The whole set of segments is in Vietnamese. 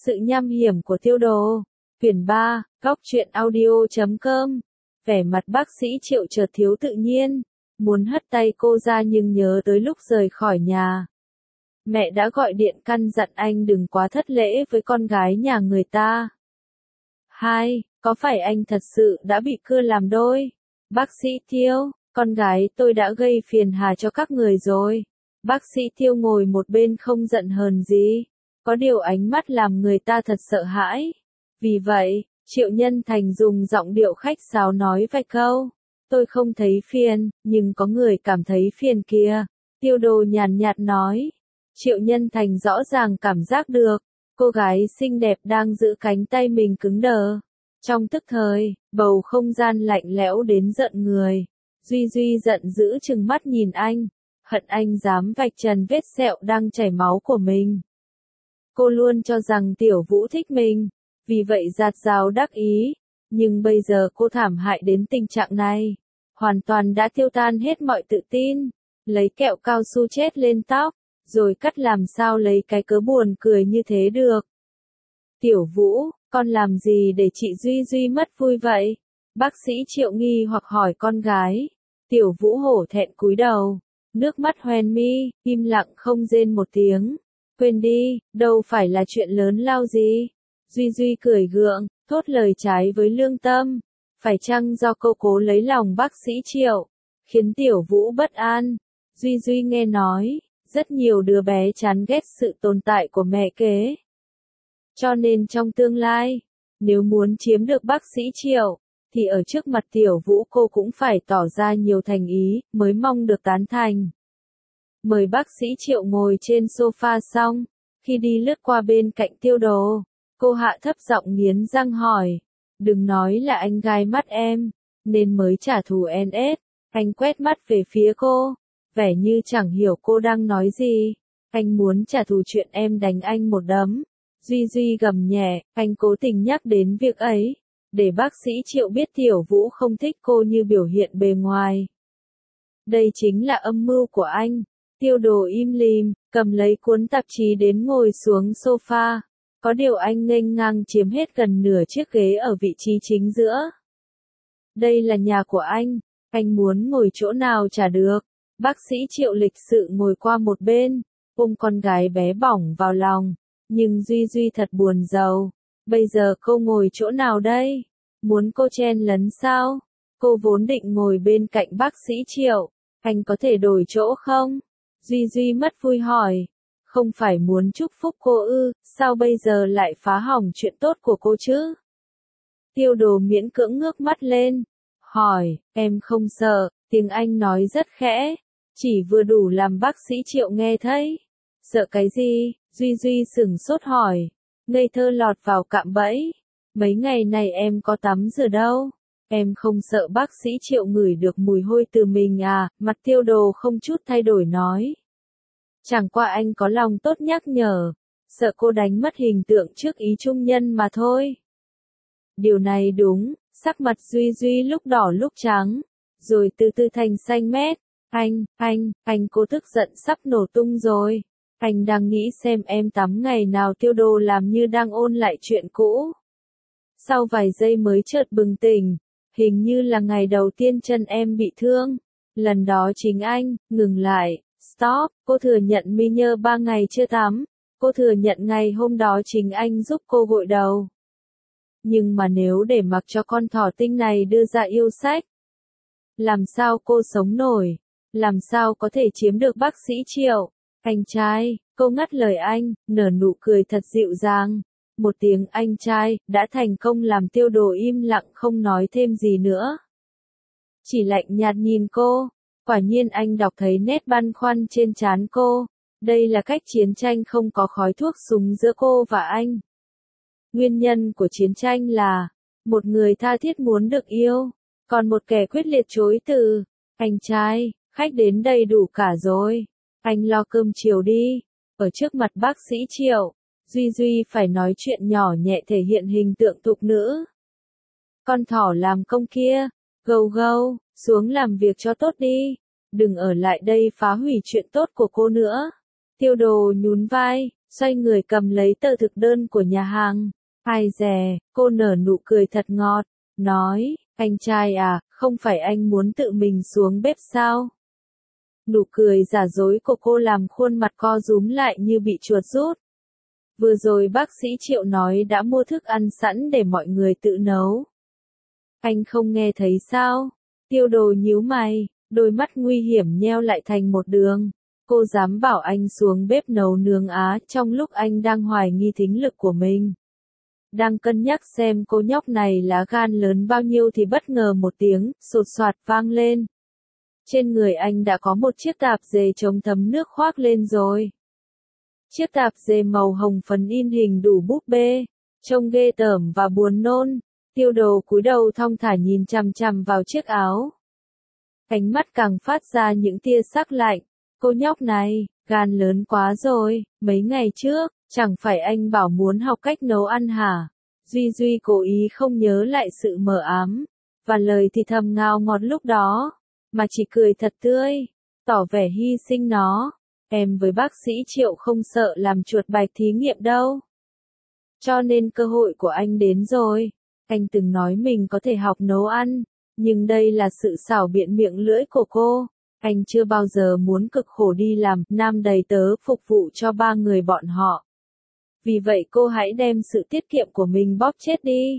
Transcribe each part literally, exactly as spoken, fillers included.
Sự nham hiểm của Tiêu Đồ. Quyển ba, góc truyện audio chấm com. Vẻ mặt bác sĩ Triệu chợt thiếu tự nhiên, muốn hất tay cô ra nhưng nhớ tới lúc rời khỏi nhà. Mẹ đã gọi điện căn dặn anh đừng quá thất lễ với con gái nhà người ta. Hai, có phải anh thật sự đã bị cưa làm đôi? Bác sĩ Tiêu, con gái tôi đã gây phiền hà cho các người rồi. Bác sĩ Tiêu ngồi một bên không giận hờn gì, có điều ánh mắt làm người ta thật sợ hãi. Vì vậy, Triệu Nhân Thành dùng giọng điệu khách sáo nói vài câu. Tôi không thấy phiền, nhưng có người cảm thấy phiền kìa. Tiêu Đồ nhàn nhạt nói. Triệu Nhân Thành rõ ràng cảm giác được, cô gái xinh đẹp đang giữ cánh tay mình cứng đờ. Trong tức thời, bầu không gian lạnh lẽo đến giận người. Duy Duy giận dữ trừng mắt nhìn anh, hận anh dám vạch trần vết sẹo đang chảy máu của mình. Cô luôn cho rằng Tiểu Vũ thích mình, vì vậy giạt rào đắc ý, nhưng bây giờ cô thảm hại đến tình trạng này, hoàn toàn đã tiêu tan hết mọi tự tin, lấy kẹo cao su chết lên tóc, rồi cắt làm sao lấy cái cớ buồn cười như thế được. Tiểu Vũ, con làm gì để chị Duy Duy mất vui vậy? Bác sĩ Triệu nghi hoặc hỏi con gái. Tiểu Vũ hổ thẹn cúi đầu, nước mắt hoen mi, im lặng không rên một tiếng. Quên đi, đâu phải là chuyện lớn lao gì. Duy Duy cười gượng, thốt lời trái với lương tâm. Phải chăng do cô cố lấy lòng bác sĩ Triệu, khiến Tiểu Vũ bất an? Duy Duy nghe nói, rất nhiều đứa bé chán ghét sự tồn tại của mẹ kế. Cho nên trong tương lai, nếu muốn chiếm được bác sĩ Triệu, thì ở trước mặt Tiểu Vũ cô cũng phải tỏ ra nhiều thành ý, mới mong được tán thành. Mời bác sĩ Triệu ngồi trên sofa xong, khi đi lướt qua bên cạnh Tiêu Đồ, cô hạ thấp giọng nghiến răng hỏi, đừng nói là anh gai mắt em, nên mới trả thù en ét. Anh quét mắt về phía cô, vẻ như chẳng hiểu cô đang nói gì. Anh muốn trả thù chuyện em đánh anh một đấm. Duy Duy gầm nhẹ, anh cố tình nhắc đến việc ấy, để bác sĩ Triệu biết Tiểu Vũ không thích cô như biểu hiện bề ngoài. Đây chính là âm mưu của anh. Tiêu Đồ im lìm, cầm lấy cuốn tạp chí đến ngồi xuống sofa. Có điều anh nghênh ngang chiếm hết gần nửa chiếc ghế ở vị trí chính giữa. Đây là nhà của anh, anh muốn ngồi chỗ nào chả được. Bác sĩ Triệu lịch sự ngồi qua một bên, ôm con gái bé bỏng vào lòng. Nhưng Duy Duy thật buồn rầu. Bây giờ cô ngồi chỗ nào đây? Muốn cô chen lấn sao? Cô vốn định ngồi bên cạnh bác sĩ Triệu. Anh có thể đổi chỗ không? Duy Duy mất vui hỏi. Không phải muốn chúc phúc cô ư, sao bây giờ lại phá hỏng chuyện tốt của cô chứ? Tiêu Đồ miễn cưỡng ngước mắt lên. Hỏi, em không sợ, tiếng Anh nói rất khẽ. Chỉ vừa đủ làm bác sĩ Triệu nghe thấy. Sợ cái gì? Duy Duy sửng sốt hỏi. Ngây thơ lọt vào cạm bẫy. Mấy ngày này em có tắm rửa đâu? Em không sợ bác sĩ Triệu ngửi được mùi hôi từ mình à? Mặt Tiêu Đồ không chút thay đổi nói. Chẳng qua anh có lòng tốt nhắc nhở. Sợ cô đánh mất hình tượng trước ý trung nhân mà thôi. Điều này đúng. Sắc mặt Duy Duy lúc đỏ lúc trắng. Rồi từ từ thành xanh mét. Anh, anh, anh cô tức giận sắp nổ tung rồi. Anh đang nghĩ xem em tắm ngày nào. Tiêu Đồ làm như đang ôn lại chuyện cũ. Sau vài giây mới chợt bừng tỉnh. Hình như là ngày đầu tiên chân em bị thương. Lần đó chính anh, ngừng lại, stop, cô thừa nhận mi nhơ ba ngày chưa tắm. Cô thừa nhận ngày hôm đó chính anh giúp cô gội đầu. Nhưng mà nếu để mặc cho con thỏ tinh này đưa ra yêu sách, làm sao cô sống nổi? Làm sao có thể chiếm được bác sĩ Triệu? Anh trai, cô ngắt lời anh, nở nụ cười thật dịu dàng. Một tiếng anh trai, đã thành công làm Tiêu Đồ im lặng không nói thêm gì nữa. Chỉ lạnh nhạt nhìn cô, quả nhiên anh đọc thấy nét băn khoăn trên trán cô. Đây là cách chiến tranh không có khói thuốc súng giữa cô và anh. Nguyên nhân của chiến tranh là, một người tha thiết muốn được yêu, còn một kẻ quyết liệt chối từ. Anh trai, khách đến đây đủ cả rồi. Anh lo cơm chiều đi. Ở trước mặt bác sĩ Triệu, Duy Duy phải nói chuyện nhỏ nhẹ thể hiện hình tượng thục nữ. Con thỏ làm công kia, gâu gâu, xuống làm việc cho tốt đi. Đừng ở lại đây phá hủy chuyện tốt của cô nữa. Tiêu Đồ nhún vai, xoay người cầm lấy tờ thực đơn của nhà hàng. Ai dè, cô nở nụ cười thật ngọt, nói, anh trai à, không phải anh muốn tự mình xuống bếp sao? Nụ cười giả dối của cô làm khuôn mặt co rúm lại như bị chuột rút. Vừa rồi bác sĩ Triệu nói đã mua thức ăn sẵn để mọi người tự nấu. Anh không nghe thấy sao? Tiêu Đồ nhíu mày, đôi mắt nguy hiểm nheo lại thành một đường. Cô dám bảo anh xuống bếp nấu nướng á trong lúc anh đang hoài nghi thính lực của mình. Đang cân nhắc xem cô nhóc này lá gan lớn bao nhiêu thì bất ngờ một tiếng, sột soạt vang lên. Trên người anh đã có một chiếc tạp dề chống thấm nước khoác lên rồi. Chiếc tạp dề màu hồng phấn in hình đủ búp bê, trông ghê tởm và buồn nôn. Tiêu Đồ cúi đầu thong thả nhìn chằm chằm vào chiếc áo. Ánh mắt càng phát ra những tia sắc lạnh. Cô nhóc này, gan lớn quá rồi, mấy ngày trước, chẳng phải anh bảo muốn học cách nấu ăn hả? Duy Duy cố ý không nhớ lại sự mờ ám, và lời thì thầm ngào ngọt lúc đó, mà chỉ cười thật tươi, tỏ vẻ hy sinh nó. Em với bác sĩ Triệu không sợ làm chuột bạch thí nghiệm đâu. Cho nên cơ hội của anh đến rồi. Anh từng nói mình có thể học nấu ăn, nhưng đây là sự xảo biện miệng lưỡi của cô. Anh chưa bao giờ muốn cực khổ đi làm nam đầy tớ phục vụ cho ba người bọn họ. Vì vậy cô hãy đem sự tiết kiệm của mình bóp chết đi.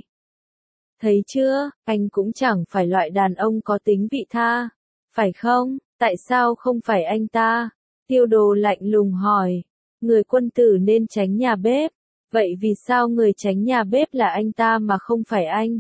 Thấy chưa, anh cũng chẳng phải loại đàn ông có tính vị tha. Phải không? Tại sao không phải anh ta? Tiêu Đồ lạnh lùng hỏi. Người quân tử nên tránh nhà bếp. Vậy vì sao người tránh nhà bếp là anh ta mà không phải anh?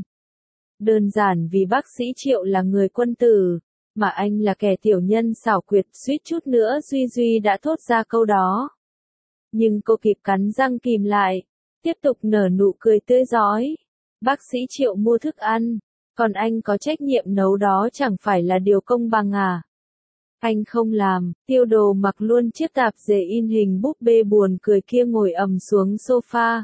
Đơn giản vì bác sĩ Triệu là người quân tử, mà anh là kẻ tiểu nhân xảo quyệt. Suýt chút nữa Duy Duy đã thốt ra câu đó. Nhưng cô kịp cắn răng kìm lại, tiếp tục nở nụ cười tươi rói. Bác sĩ Triệu mua thức ăn, còn anh có trách nhiệm nấu đó chẳng phải là điều công bằng à? Anh không làm. Tiêu Đồ mặc luôn chiếc tạp dề in hình búp bê buồn cười kia ngồi ầm xuống sofa.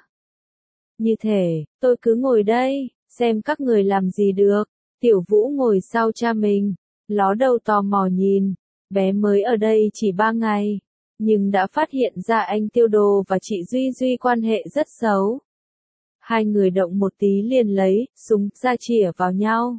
Như thể, tôi cứ ngồi đây, xem các người làm gì được. Tiểu Vũ ngồi sau cha mình, ló đầu tò mò nhìn. Bé mới ở đây chỉ ba ngày, nhưng đã phát hiện ra anh Tiêu Đồ và chị Duy Duy quan hệ rất xấu. Hai người động một tí liền lấy súng ra chĩa vào nhau.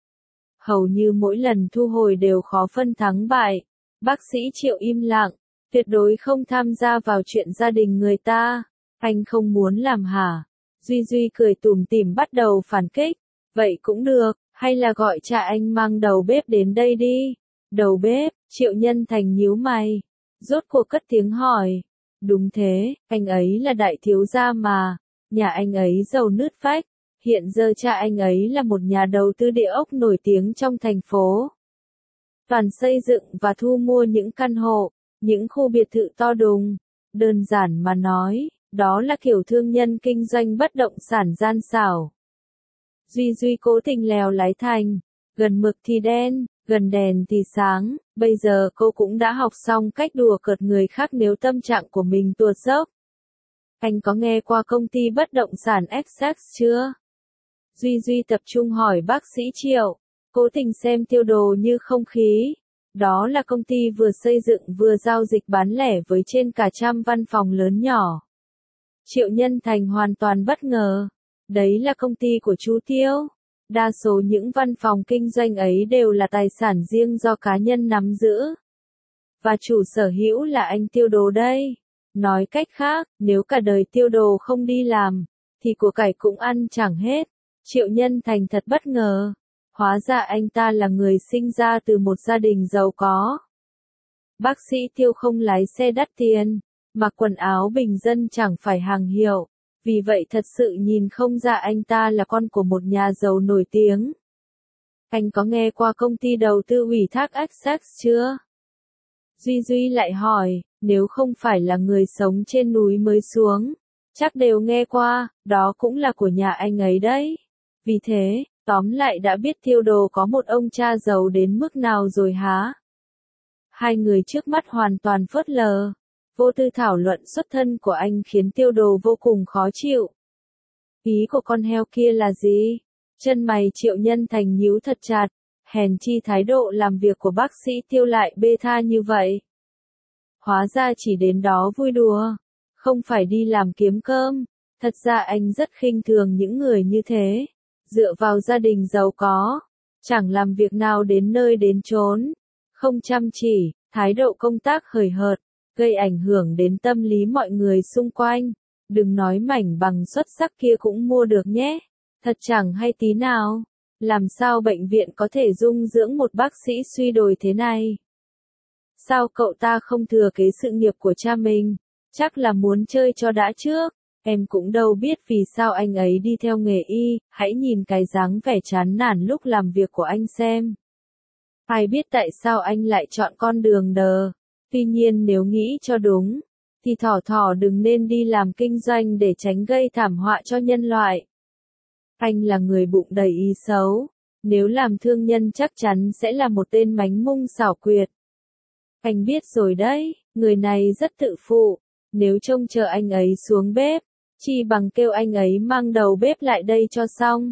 Hầu như mỗi lần thu hồi đều khó phân thắng bại. Bác sĩ Triệu im lặng, tuyệt đối không tham gia vào chuyện gia đình người ta. Anh không muốn làm hả? Duy Duy cười tủm tỉm bắt đầu phản kích. Vậy cũng được, hay là gọi cha anh mang đầu bếp đến đây đi. Đầu bếp, Triệu Nhân Thành nhíu mày. Rốt cuộc cất tiếng hỏi. Đúng thế, anh ấy là đại thiếu gia mà. Nhà anh ấy giàu nứt vách. Hiện giờ cha anh ấy là một nhà đầu tư địa ốc nổi tiếng trong thành phố. Toàn xây dựng và thu mua những căn hộ, những khu biệt thự to đùng. Đơn giản mà nói, đó là kiểu thương nhân kinh doanh bất động sản gian xảo. Duy Duy cố tình lèo lái thành, gần mực thì đen, gần đèn thì sáng. Bây giờ cô cũng đã học xong cách đùa cợt người khác nếu tâm trạng của mình tuột dốc. Anh có nghe qua công ty bất động sản Essex chưa? Duy Duy tập trung hỏi bác sĩ Triệu, cố tình xem Tiêu Đồ như không khí. Đó là công ty vừa xây dựng vừa giao dịch bán lẻ với trên cả trăm văn phòng lớn nhỏ. Triệu Nhân Thành hoàn toàn bất ngờ. Đấy là công ty của chú Tiêu. Đa số những văn phòng kinh doanh ấy đều là tài sản riêng do cá nhân nắm giữ. Và chủ sở hữu là anh Tiêu Đồ đây. Nói cách khác, nếu cả đời Tiêu Đồ không đi làm, thì của cải cũng ăn chẳng hết. Triệu Nhân Thành thật bất ngờ. Hóa ra anh ta là người sinh ra từ một gia đình giàu có. Bác sĩ Tiêu không lái xe đắt tiền, mặc quần áo bình dân chẳng phải hàng hiệu. Vì vậy thật sự nhìn không ra anh ta là con của một nhà giàu nổi tiếng. Anh có nghe qua công ty đầu tư ủy thác Essex chưa? Duy Duy lại hỏi, nếu không phải là người sống trên núi mới xuống, chắc đều nghe qua, đó cũng là của nhà anh ấy đấy. Vì thế, tóm lại đã biết Tiêu Đồ có một ông cha giàu đến mức nào rồi hả? Hai người trước mắt hoàn toàn phớt lờ. Vô tư thảo luận xuất thân của anh khiến Tiêu Đồ vô cùng khó chịu. Ý của con heo kia là gì? Chân mày Triệu Nhân Thành nhíu thật chặt. Hèn chi thái độ làm việc của bác sĩ Tiêu lại bê tha như vậy. Hóa ra chỉ đến đó vui đùa. không phải đi làm kiếm cơm. Thật ra anh rất khinh thường những người như thế. Dựa vào gia đình giàu có, chẳng làm việc nào đến nơi đến chốn, không chăm chỉ, thái độ công tác hời hợt, gây ảnh hưởng đến tâm lý mọi người xung quanh. Đừng nói mảnh bằng xuất sắc kia cũng mua được nhé. Thật chẳng hay tí nào. Làm sao bệnh viện có thể dung dưỡng một bác sĩ suy đồi thế này? Sao cậu ta không thừa kế sự nghiệp của cha mình? Chắc là muốn chơi cho đã trước. Em cũng đâu biết vì sao anh ấy đi theo nghề y, hãy nhìn cái dáng vẻ chán nản lúc làm việc của anh xem. Ai biết tại sao anh lại chọn con đường đờ. Tuy nhiên nếu nghĩ cho đúng, thì thỏ thỏ đừng nên đi làm kinh doanh để tránh gây thảm họa cho nhân loại. Anh là người bụng đầy ý xấu. Nếu làm thương nhân chắc chắn sẽ là một tên mánh mung xảo quyệt. Anh biết rồi đấy, người này rất tự phụ. Nếu trông chờ anh ấy xuống bếp, chi bằng kêu anh ấy mang đầu bếp lại đây cho xong.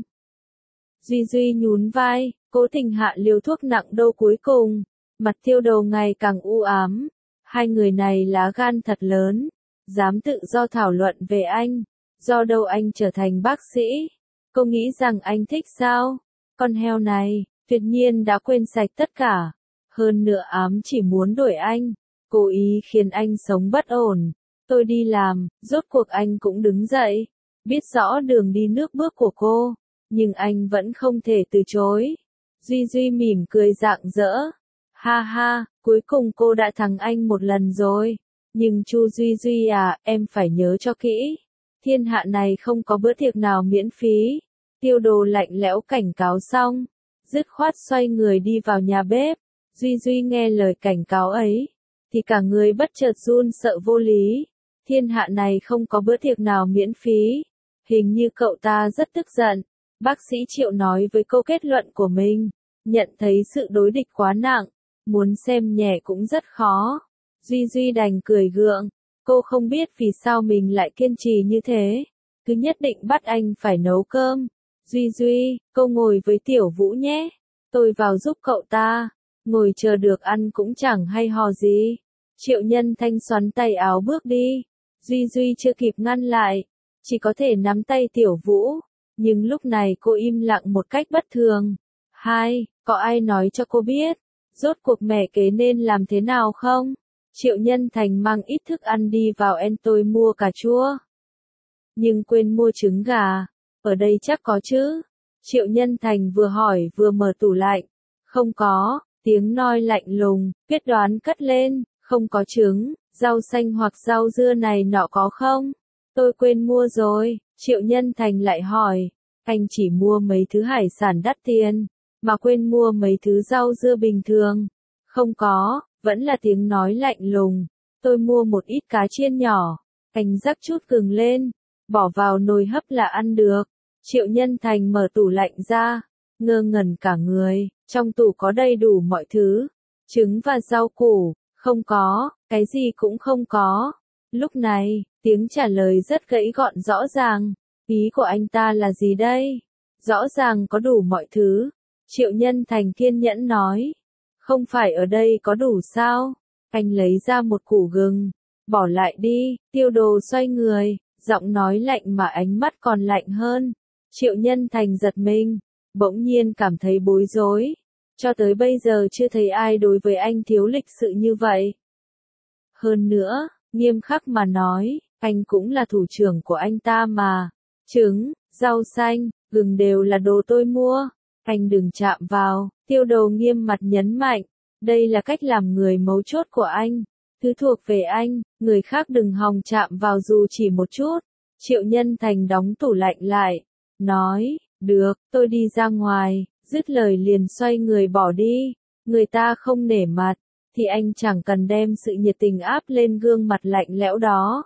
Duy Duy nhún vai, cố tình hạ liều thuốc nặng đô cuối cùng. Mặt Tiêu Đầu ngày càng u ám. Hai người này lá gan thật lớn. Dám tự do thảo luận về anh. Do đâu anh trở thành bác sĩ? Cô nghĩ rằng anh thích sao? Con heo này, tuyệt nhiên đã quên sạch tất cả. Hơn nữa ám chỉ muốn đuổi anh. Cố ý khiến anh sống bất ổn. Tôi đi làm, rốt cuộc anh cũng đứng dậy. Biết rõ đường đi nước bước của cô. Nhưng anh vẫn không thể từ chối. Duy Duy mỉm cười rạng rỡ. Ha ha, cuối cùng cô đã thắng anh một lần rồi. Nhưng Chu Duy Duy à, em phải nhớ cho kỹ. Thiên hạ này không có bữa tiệc nào miễn phí. Tiêu Đồ lạnh lẽo cảnh cáo xong. Dứt khoát xoay người đi vào nhà bếp. Duy Duy nghe lời cảnh cáo ấy. Thì cả người bất chợt run sợ vô lý. Thiên hạ này không có bữa tiệc nào miễn phí. Hình như cậu ta rất tức giận. Bác sĩ Triệu nói với câu kết luận của mình. Nhận thấy sự đối địch quá nặng. Muốn xem nhẹ cũng rất khó. Duy Duy đành cười gượng. Cô không biết vì sao mình lại kiên trì như thế. Cứ nhất định bắt anh phải nấu cơm. Duy Duy, cô ngồi với Tiểu Vũ nhé. Tôi vào giúp cậu ta. Ngồi chờ được ăn cũng chẳng hay hò gì. Triệu Nhân Thanh xoắn tay áo bước đi. Duy Duy chưa kịp ngăn lại. Chỉ có thể nắm tay Tiểu Vũ. Nhưng lúc này cô im lặng một cách bất thường. Hai, có ai nói cho cô biết? Rốt cuộc mẹ kế nên làm thế nào không? Triệu Nhân Thành mang ít thức ăn đi vào en tôi mua cà chua. Nhưng quên mua trứng gà. Ở đây chắc có chứ? Triệu Nhân Thành vừa hỏi vừa mở tủ lạnh. Không có, tiếng nói lạnh lùng, quyết đoán cất lên, không có trứng, rau xanh hoặc rau dưa này nọ có không? Tôi quên mua rồi, Triệu Nhân Thành lại hỏi. Anh chỉ mua mấy thứ hải sản đắt tiền, mà quên mua mấy thứ rau dưa bình thường. Không có, vẫn là tiếng nói lạnh lùng. Tôi mua một ít cá chiên nhỏ. Anh rắc chút gừng lên, bỏ vào nồi hấp là ăn được. Triệu Nhân Thành mở tủ lạnh ra, ngơ ngẩn cả người. Trong tủ có đầy đủ mọi thứ. Trứng và rau củ, không có, cái gì cũng không có. Lúc này, tiếng trả lời rất gãy gọn rõ ràng. Ý của anh ta là gì đây? Rõ ràng có đủ mọi thứ. Triệu Nhân Thành kiên nhẫn nói. Không phải ở đây có đủ sao? Anh lấy ra một củ gừng. Bỏ lại đi, Tiêu Đồ xoay người, giọng nói lạnh mà ánh mắt còn lạnh hơn. Triệu Nhân Thành giật mình, bỗng nhiên cảm thấy bối rối. Cho tới bây giờ chưa thấy ai đối với anh thiếu lịch sự như vậy. Hơn nữa, nghiêm khắc mà nói, anh cũng là thủ trưởng của anh ta mà. Trứng, rau xanh, gừng đều là đồ tôi mua. Anh đừng chạm vào, Tiêu Đồ nghiêm mặt nhấn mạnh. Đây là cách làm người mấu chốt của anh. Thứ thuộc về anh, người khác đừng hòng chạm vào dù chỉ một chút. Triệu Nhân Thành đóng tủ lạnh lại. Nói, được, tôi đi ra ngoài. Dứt lời liền xoay người bỏ đi. Người ta không nể mặt, thì anh chẳng cần đem sự nhiệt tình áp lên gương mặt lạnh lẽo đó.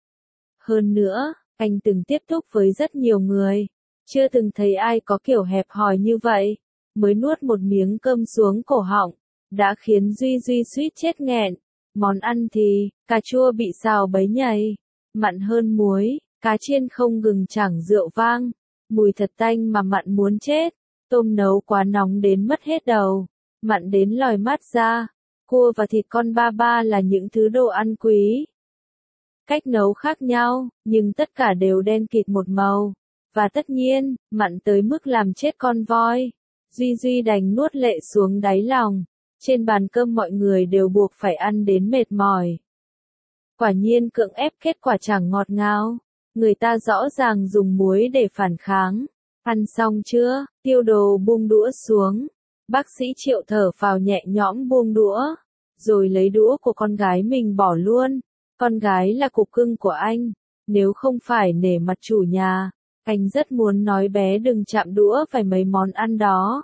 Hơn nữa, anh từng tiếp xúc với rất nhiều người. Chưa từng thấy ai có kiểu hẹp hòi như vậy. Mới nuốt một miếng cơm xuống cổ họng. Đã khiến Duy Duy suýt chết nghẹn. Món ăn thì, cà chua bị xào bấy nhầy. Mặn hơn muối, cá chiên không gừng chẳng rượu vang. Mùi thật tanh mà mặn muốn chết. Tôm nấu quá nóng đến mất hết đầu. Mặn đến lòi mắt ra. Cua và thịt con ba ba là những thứ đồ ăn quý. Cách nấu khác nhau, nhưng tất cả đều đen kịt một màu. Và tất nhiên, mặn tới mức làm chết con voi. Duy Duy đành nuốt lệ xuống đáy lòng. Trên bàn cơm mọi người đều buộc phải ăn đến mệt mỏi. Quả nhiên cưỡng ép kết quả chẳng ngọt ngào. Người ta rõ ràng dùng muối để phản kháng. Ăn xong chưa? Tiêu Đồ buông đũa xuống. Bác sĩ Triệu thở phào nhẹ nhõm buông đũa. Rồi lấy đũa của con gái mình bỏ luôn. Con gái là cục cưng của anh. Nếu không phải nể mặt chủ nhà, anh rất muốn nói bé đừng chạm đũa phải mấy món ăn đó.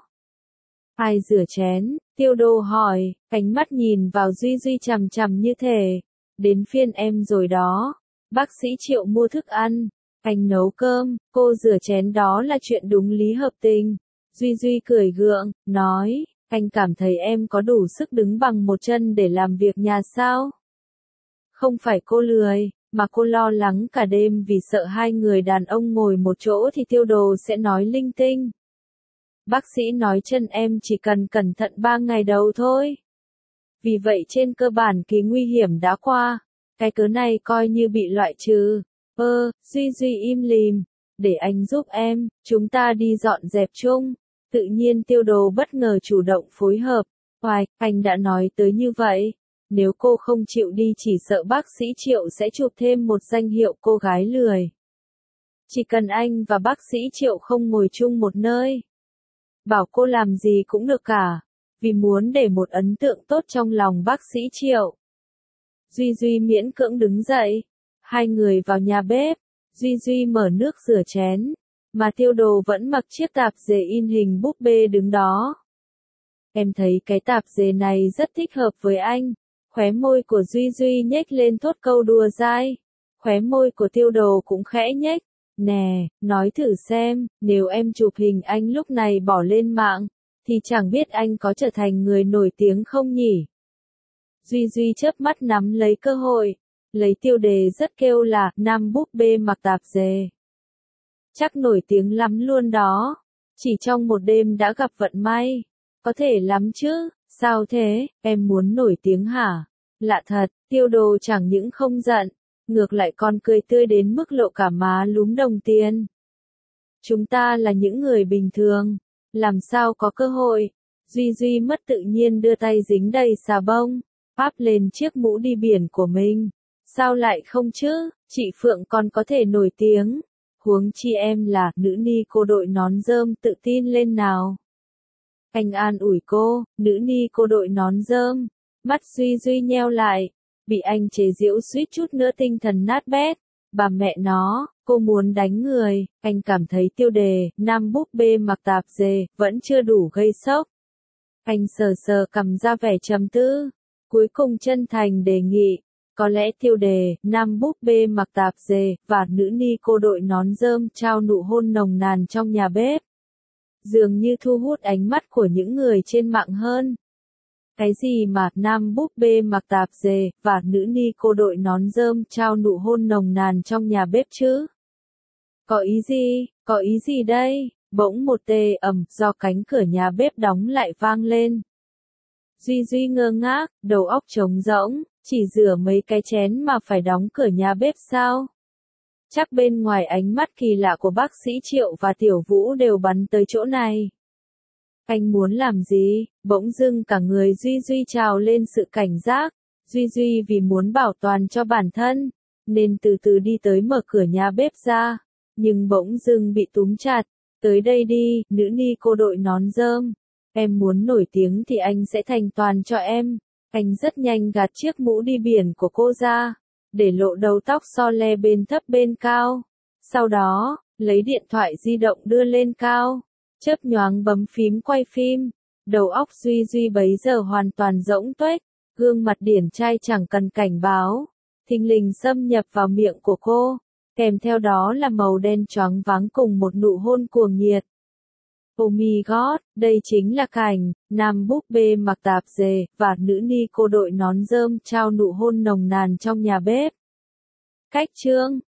Ai rửa chén? Tiêu Đồ hỏi, ánh mắt nhìn vào Duy Duy chằm chằm như thể. Đến phiên em rồi đó. Bác sĩ Triệu mua thức ăn. Anh nấu cơm, cô rửa chén đó là chuyện đúng lý hợp tình. Duy Duy cười gượng, nói, anh cảm thấy em có đủ sức đứng bằng một chân để làm việc nhà sao? Không phải cô lười, mà cô lo lắng cả đêm vì sợ hai người đàn ông ngồi một chỗ thì Tiêu Đồ sẽ nói linh tinh. Bác sĩ nói chân em chỉ cần cẩn thận ba ngày đầu thôi. Vì vậy trên cơ bản kỳ nguy hiểm đã qua, cái cớ này coi như bị loại trừ. Ơ, Duy Duy im lìm, để anh giúp em, chúng ta đi dọn dẹp chung. Tự nhiên Tiêu Đồ bất ngờ chủ động phối hợp. Hoài, anh đã nói tới như vậy. Nếu cô không chịu đi chỉ sợ bác sĩ Triệu sẽ chụp thêm một danh hiệu cô gái lười. Chỉ cần anh và bác sĩ Triệu không ngồi chung một nơi. Bảo cô làm gì cũng được cả. Vì muốn để một ấn tượng tốt trong lòng bác sĩ Triệu. Duy Duy miễn cưỡng đứng dậy. Hai người vào nhà bếp. Duy Duy mở nước rửa chén. Mà Tiêu Đồ vẫn mặc chiếc tạp dề in hình búp bê đứng đó. Em thấy cái tạp dề này rất thích hợp với anh. Khóe môi của Duy Duy nhếch lên thốt câu đùa dai. Khóe môi của Tiêu Đồ cũng khẽ nhếch. Nè, nói thử xem, nếu em chụp hình anh lúc này bỏ lên mạng, thì chẳng biết anh có trở thành người nổi tiếng không nhỉ? Duy Duy chớp mắt nắm lấy cơ hội, lấy tiêu đề rất kêu là, nam búp bê mặc tạp dề. Chắc nổi tiếng lắm luôn đó. Chỉ trong một đêm đã gặp vận may. Có thể lắm chứ, sao thế, em muốn nổi tiếng hả? Lạ thật, Tiêu Đồ chẳng những không giận, ngược lại còn cười tươi đến mức lộ cả má lúm đồng tiền. Chúng ta là những người bình thường, làm sao có cơ hội? Duy Duy mất tự nhiên đưa tay dính đầy xà bông, áp lên chiếc mũ đi biển của mình. Sao lại không chứ, chị Phượng còn có thể nổi tiếng. Huống chi em là nữ ni cô đội nón rơm tự tin lên nào. Anh an ủi cô, nữ ni cô đội nón rơm. Mắt Duy Duy nheo lại, bị anh chế giễu suýt chút nữa tinh thần nát bét. Bà mẹ nó, cô muốn đánh người, anh cảm thấy tiêu đề, nam búp bê mặc tạp dề, vẫn chưa đủ gây sốc. Anh sờ sờ cầm ra vẻ trầm tư, cuối cùng chân thành đề nghị. Có lẽ tiêu đề, nam búp bê mặc tạp dề, và nữ ni cô đội nón rơm trao nụ hôn nồng nàn trong nhà bếp. Dường như thu hút ánh mắt của những người trên mạng hơn. Cái gì mà, nam búp bê mặc tạp dề, và nữ ni cô đội nón rơm trao nụ hôn nồng nàn trong nhà bếp chứ? Có ý gì, có ý gì đây? Bỗng một tê ầm, do cánh cửa nhà bếp đóng lại vang lên. Duy Duy ngơ ngác, đầu óc trống rỗng, chỉ rửa mấy cái chén mà phải đóng cửa nhà bếp sao? Chắc bên ngoài ánh mắt kỳ lạ của bác sĩ Triệu và Tiểu Vũ đều bắn tới chỗ này. Anh muốn làm gì? Bỗng dưng cả người Duy Duy trào lên sự cảnh giác. Duy Duy vì muốn bảo toàn cho bản thân, nên từ từ đi tới mở cửa nhà bếp ra. Nhưng bỗng dưng bị túm chặt. Tới đây đi, nữ ni cô đội nón rơm. Em muốn nổi tiếng thì anh sẽ thành toàn cho em. Anh rất nhanh gạt chiếc mũ đi biển của cô ra, để lộ đầu tóc so le bên thấp bên cao. Sau đó, lấy điện thoại di động đưa lên cao, chớp nhoáng bấm phím quay phim. Đầu óc Duy Duy bấy giờ hoàn toàn rỗng tuếch, gương mặt điển trai chẳng cần cảnh báo, thình lình xâm nhập vào miệng của cô, kèm theo đó là màu đen choáng váng cùng một nụ hôn cuồng nhiệt. Oh my god, đây chính là cảnh, nam búp bê mặc tạp dề, và nữ ni cô đội nón rơm trao nụ hôn nồng nàn trong nhà bếp. Cách chương